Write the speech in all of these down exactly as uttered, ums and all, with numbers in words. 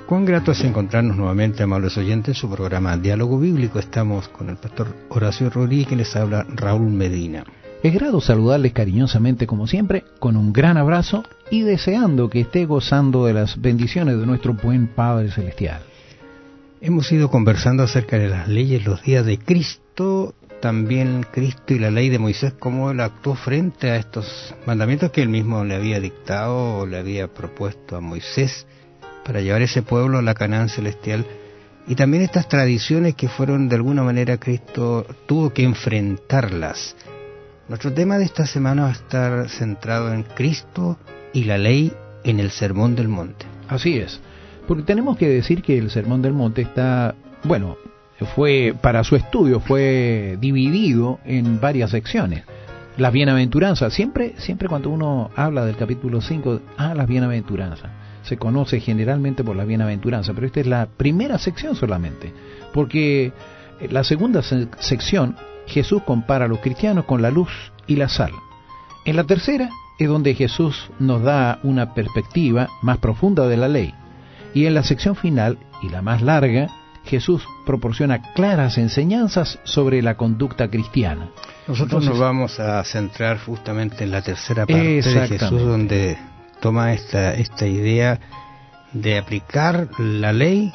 Cuán grato es encontrarnos nuevamente, amables oyentes, en su programa Diálogo Bíblico. Estamos con el pastor Horacio Rodríguez, que les habla Raúl Medina. Es grato saludarles cariñosamente como siempre, con un gran abrazo y deseando que esté gozando de las bendiciones de nuestro buen Padre Celestial. Hemos ido conversando acerca de las leyes, los días de Cristo, también Cristo y la ley de Moisés, cómo él actuó frente a estos mandamientos que él mismo le había dictado o le había propuesto a Moisés para llevar ese pueblo a la Canaán celestial, y también estas tradiciones que fueron de alguna manera Cristo tuvo que enfrentarlas. Nuestro tema de esta semana va a estar centrado en Cristo y la ley en el Sermón del Monte. Así es, porque tenemos que decir que el Sermón del Monte está, bueno, fue para su estudio fue dividido en varias secciones. Las bienaventuranzas, siempre siempre cuando uno habla del capítulo cinco, ah, las bienaventuranzas, se conoce generalmente por la bienaventuranza, pero esta es la primera sección solamente, porque la segunda se- sección Jesús compara a los cristianos con la luz y la sal. En la tercera es donde Jesús nos da una perspectiva más profunda de la ley, y en la sección final, y la más larga, Jesús proporciona claras enseñanzas sobre la conducta cristiana. Nosotros Entonces, nos vamos a centrar justamente en la tercera parte de Jesús, donde toma esta, esta idea de aplicar la ley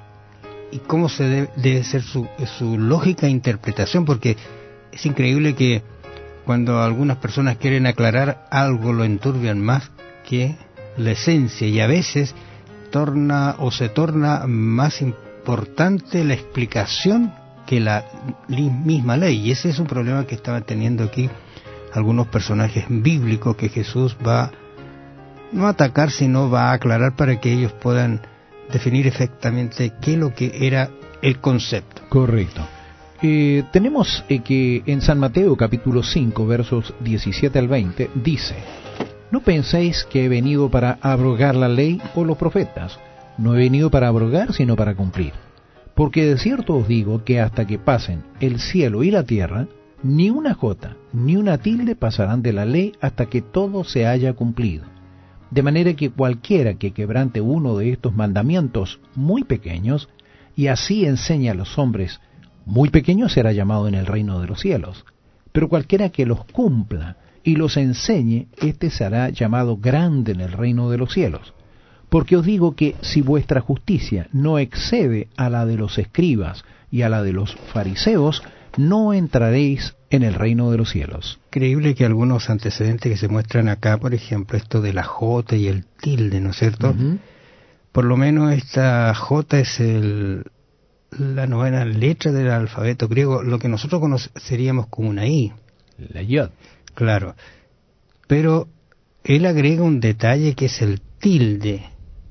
y cómo se debe, debe ser su, su lógica interpretación, porque es increíble que cuando algunas personas quieren aclarar algo lo enturbian más que la esencia, y a veces torna o se torna más importante la explicación que la misma ley, y ese es un problema que estaban teniendo aquí algunos personajes bíblicos que Jesús va no a atacar, sino va a aclarar para que ellos puedan definir exactamente qué es lo que era el concepto. Correcto. Eh, tenemos eh, que en San Mateo capítulo cinco versos diecisiete al veinte dice: no penséis que he venido para abrogar la ley o los profetas. No he venido para abrogar, sino para cumplir. Porque de cierto os digo que hasta que pasen el cielo y la tierra, ni una jota ni una tilde pasarán de la ley hasta que todo se haya cumplido. De manera que cualquiera que quebrante uno de estos mandamientos muy pequeños, y así enseñe a los hombres muy pequeños, será llamado en el reino de los cielos. Pero cualquiera que los cumpla y los enseñe, éste será llamado grande en el reino de los cielos. Porque os digo que si vuestra justicia no excede a la de los escribas y a la de los fariseos, no entraréis en el reino de los cielos. Increíble que algunos antecedentes que se muestran acá, por ejemplo, esto de la J y el tilde, ¿no es cierto? Uh-huh. Por lo menos esta J es el, la novena letra del alfabeto griego, lo que nosotros conoceríamos como una I. La Yod. Claro. Pero él agrega un detalle que es el tilde.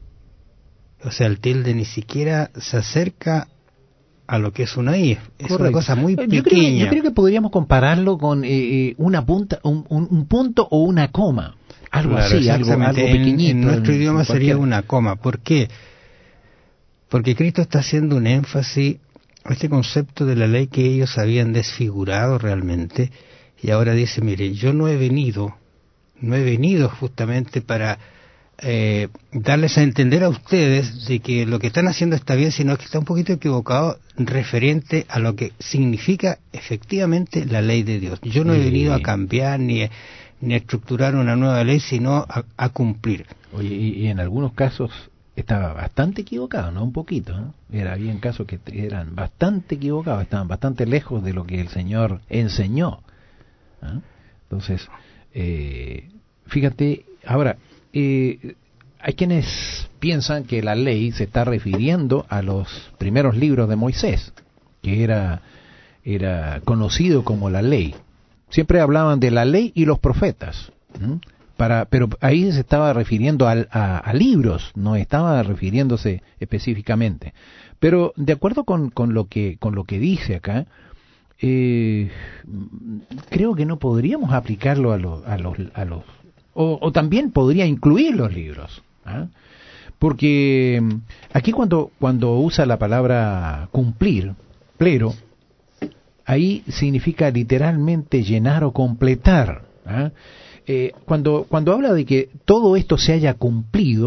O sea, el tilde ni siquiera se acerca a lo que es una I. Es Correcto. Una cosa muy pequeña. Yo creo, yo creo que podríamos compararlo con eh, una punta, un, un, un punto o una coma. Algo claro, así, algo, algo pequeñito. En, en nuestro en, idioma en sería una coma. ¿Por qué? Porque Cristo está haciendo un énfasis a este concepto de la ley que ellos habían desfigurado realmente, y ahora dice, mire, yo no he venido, no he venido justamente para eh, darles a entender a ustedes de que lo que están haciendo está bien, sino que está un poquito equivocado referente a lo que significa efectivamente la ley de Dios. Yo no he venido a cambiar ni a, ni a estructurar una nueva ley, sino a, a cumplir. Oye, y, y en algunos casos estaba bastante equivocado, no un poquito, ¿no? Era había casos que eran bastante equivocados, estaban bastante lejos de lo que el Señor enseñó, ¿eh? Entonces, eh, fíjate, ahora, eh, hay quienes piensan que la ley se está refiriendo a los primeros libros de Moisés, que era, era conocido como la ley. Siempre hablaban de la ley y los profetas, ¿eh? Para, pero ahí se estaba refiriendo a, a, a libros, no estaba refiriéndose específicamente. Pero de acuerdo con, con lo que con lo que dice acá, eh, creo que no podríamos aplicarlo a, lo, a los a los o, o también podría incluir los libros, ¿eh? Porque aquí cuando cuando usa la palabra cumplir, plero, ahí significa literalmente llenar o completar, ¿eh? Eh, cuando, cuando habla de que todo esto se haya cumplido,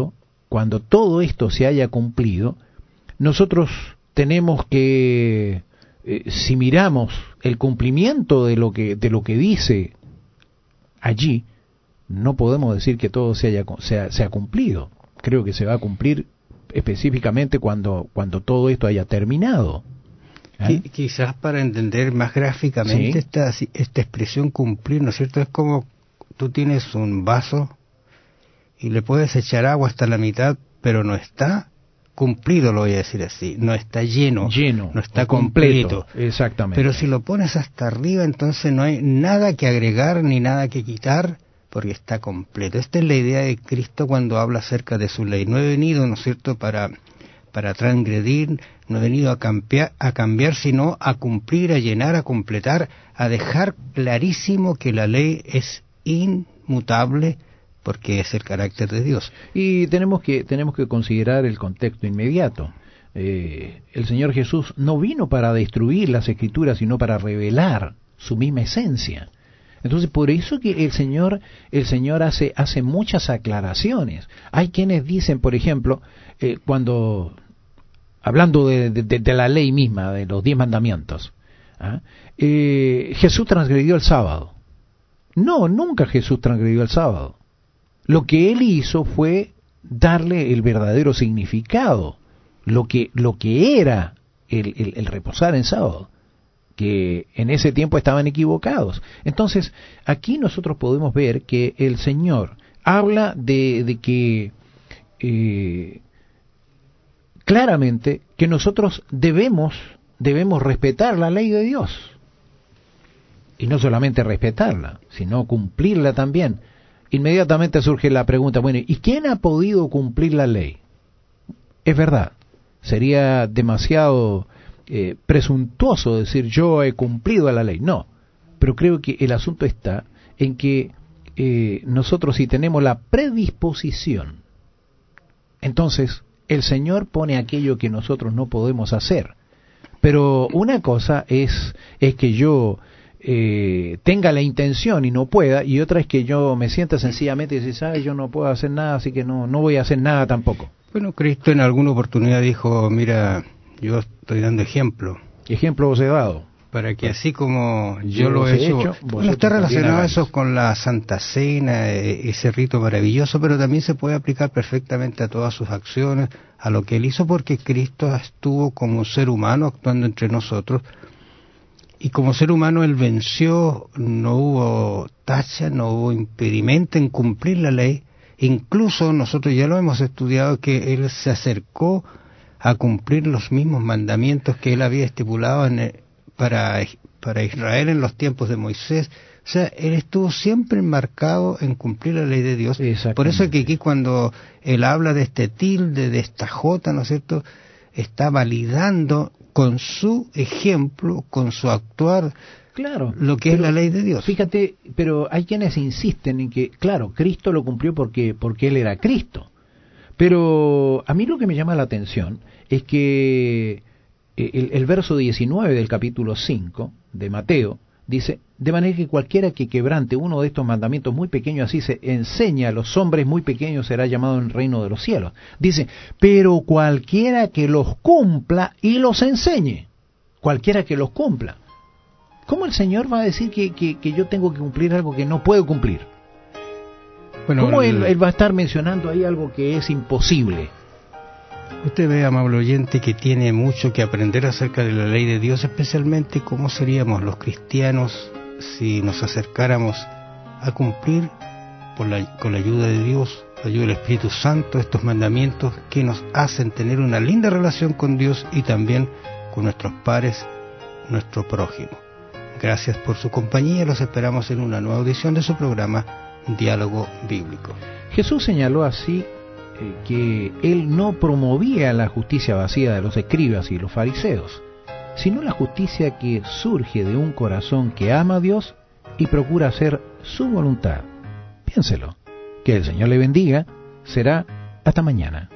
cuando todo esto se haya cumplido, nosotros tenemos que, eh, si miramos el cumplimiento de lo que de lo que dice allí, no podemos decir que todo se haya se ha, se ha cumplido. Creo que se va a cumplir específicamente cuando cuando todo esto haya terminado. ¿Eh? Quizás para entender más gráficamente ¿Sí? esta esta expresión cumplir, ¿no es cierto? Es como tú tienes un vaso y le puedes echar agua hasta la mitad, pero no está cumplido, lo voy a decir así, no está lleno, lleno no está completo. completo. Exactamente. Pero si lo pones hasta arriba, entonces no hay nada que agregar ni nada que quitar, porque está completo. Esta es la idea de Cristo cuando habla acerca de su ley. No he venido, ¿no es cierto?, para, para transgredir, no he venido a cambiar, a cambiar, sino a cumplir, a llenar, a completar, a dejar clarísimo que la ley es inmutable, porque es el carácter de Dios. Y tenemos que tenemos que considerar el contexto inmediato. Eh, el Señor Jesús no vino para destruir las Escrituras, sino para revelar su misma esencia. Entonces, por eso que el Señor el Señor hace hace muchas aclaraciones. Hay quienes dicen, por ejemplo, eh, cuando hablando de, de, de la ley misma, de los diez mandamientos, ¿ah? eh, Jesús transgredió el sábado. No, nunca Jesús transgredió el sábado. Lo que él hizo fue darle el verdadero significado, lo que, lo que era el, el, el reposar en sábado, que en ese tiempo estaban equivocados. Entonces, aquí nosotros podemos ver que el Señor habla de, de que eh, claramente que nosotros debemos, debemos respetar la ley de Dios. Y no solamente respetarla, sino cumplirla también. Inmediatamente surge la pregunta, bueno, ¿y quién ha podido cumplir la ley? Es verdad, sería demasiado eh, presuntuoso decir yo he cumplido la ley. No, pero creo que el asunto está en que eh, nosotros si tenemos la predisposición, entonces el Señor pone aquello que nosotros no podemos hacer. Pero una cosa es, es que yo Eh, tenga la intención y no pueda, y otra es que yo me sienta sencillamente y dice, ¿sabes? Yo no puedo hacer nada, así que no no voy a hacer nada tampoco. Bueno, Cristo en alguna oportunidad dijo, mira, yo estoy dando ejemplo. Ejemplo os he dado. Para que así como yo, yo lo he hecho, hecho bueno, está relacionado eso con la Santa Cena, ese rito maravilloso, pero también se puede aplicar perfectamente a todas sus acciones, a lo que él hizo, porque Cristo estuvo como un ser humano actuando entre nosotros. Y como ser humano él venció, no hubo tacha, no hubo impedimento en cumplir la ley. Incluso nosotros ya lo hemos estudiado que él se acercó a cumplir los mismos mandamientos que él había estipulado en el, para, para Israel en los tiempos de Moisés. O sea, él estuvo siempre enmarcado en cumplir la ley de Dios. Por eso es que aquí cuando él habla de este tilde, de esta jota, ¿no es cierto?, está validando con su ejemplo, con su actuar, claro, lo que es la ley de Dios. Fíjate, pero hay quienes insisten en que, claro, Cristo lo cumplió porque, porque Él era Cristo. Pero a mí lo que me llama la atención es que el, el verso diecinueve del capítulo cinco de Mateo dice, de manera que cualquiera que quebrante uno de estos mandamientos muy pequeños, así se enseña a los hombres muy pequeños, será llamado en el reino de los cielos. Dice, pero cualquiera que los cumpla y los enseñe, cualquiera que los cumpla. ¿Cómo el Señor va a decir que, que, que yo tengo que cumplir algo que no puedo cumplir? Bueno, ¿cómo el... él, él va a estar mencionando ahí algo que es imposible? Usted ve, amable oyente, que tiene mucho que aprender acerca de la ley de Dios, especialmente cómo seríamos los cristianos si nos acercáramos a cumplir por la, con la ayuda de Dios, la ayuda del Espíritu Santo, estos mandamientos que nos hacen tener una linda relación con Dios y también con nuestros pares, nuestro prójimo. Gracias por su compañía, los esperamos en una nueva audición de su programa Diálogo Bíblico. Jesús señaló así eh, que él no promovía la justicia vacía de los escribas y los fariseos, sino la justicia que surge de un corazón que ama a Dios y procura hacer su voluntad. Piénselo. Que el Señor le bendiga. Será hasta mañana.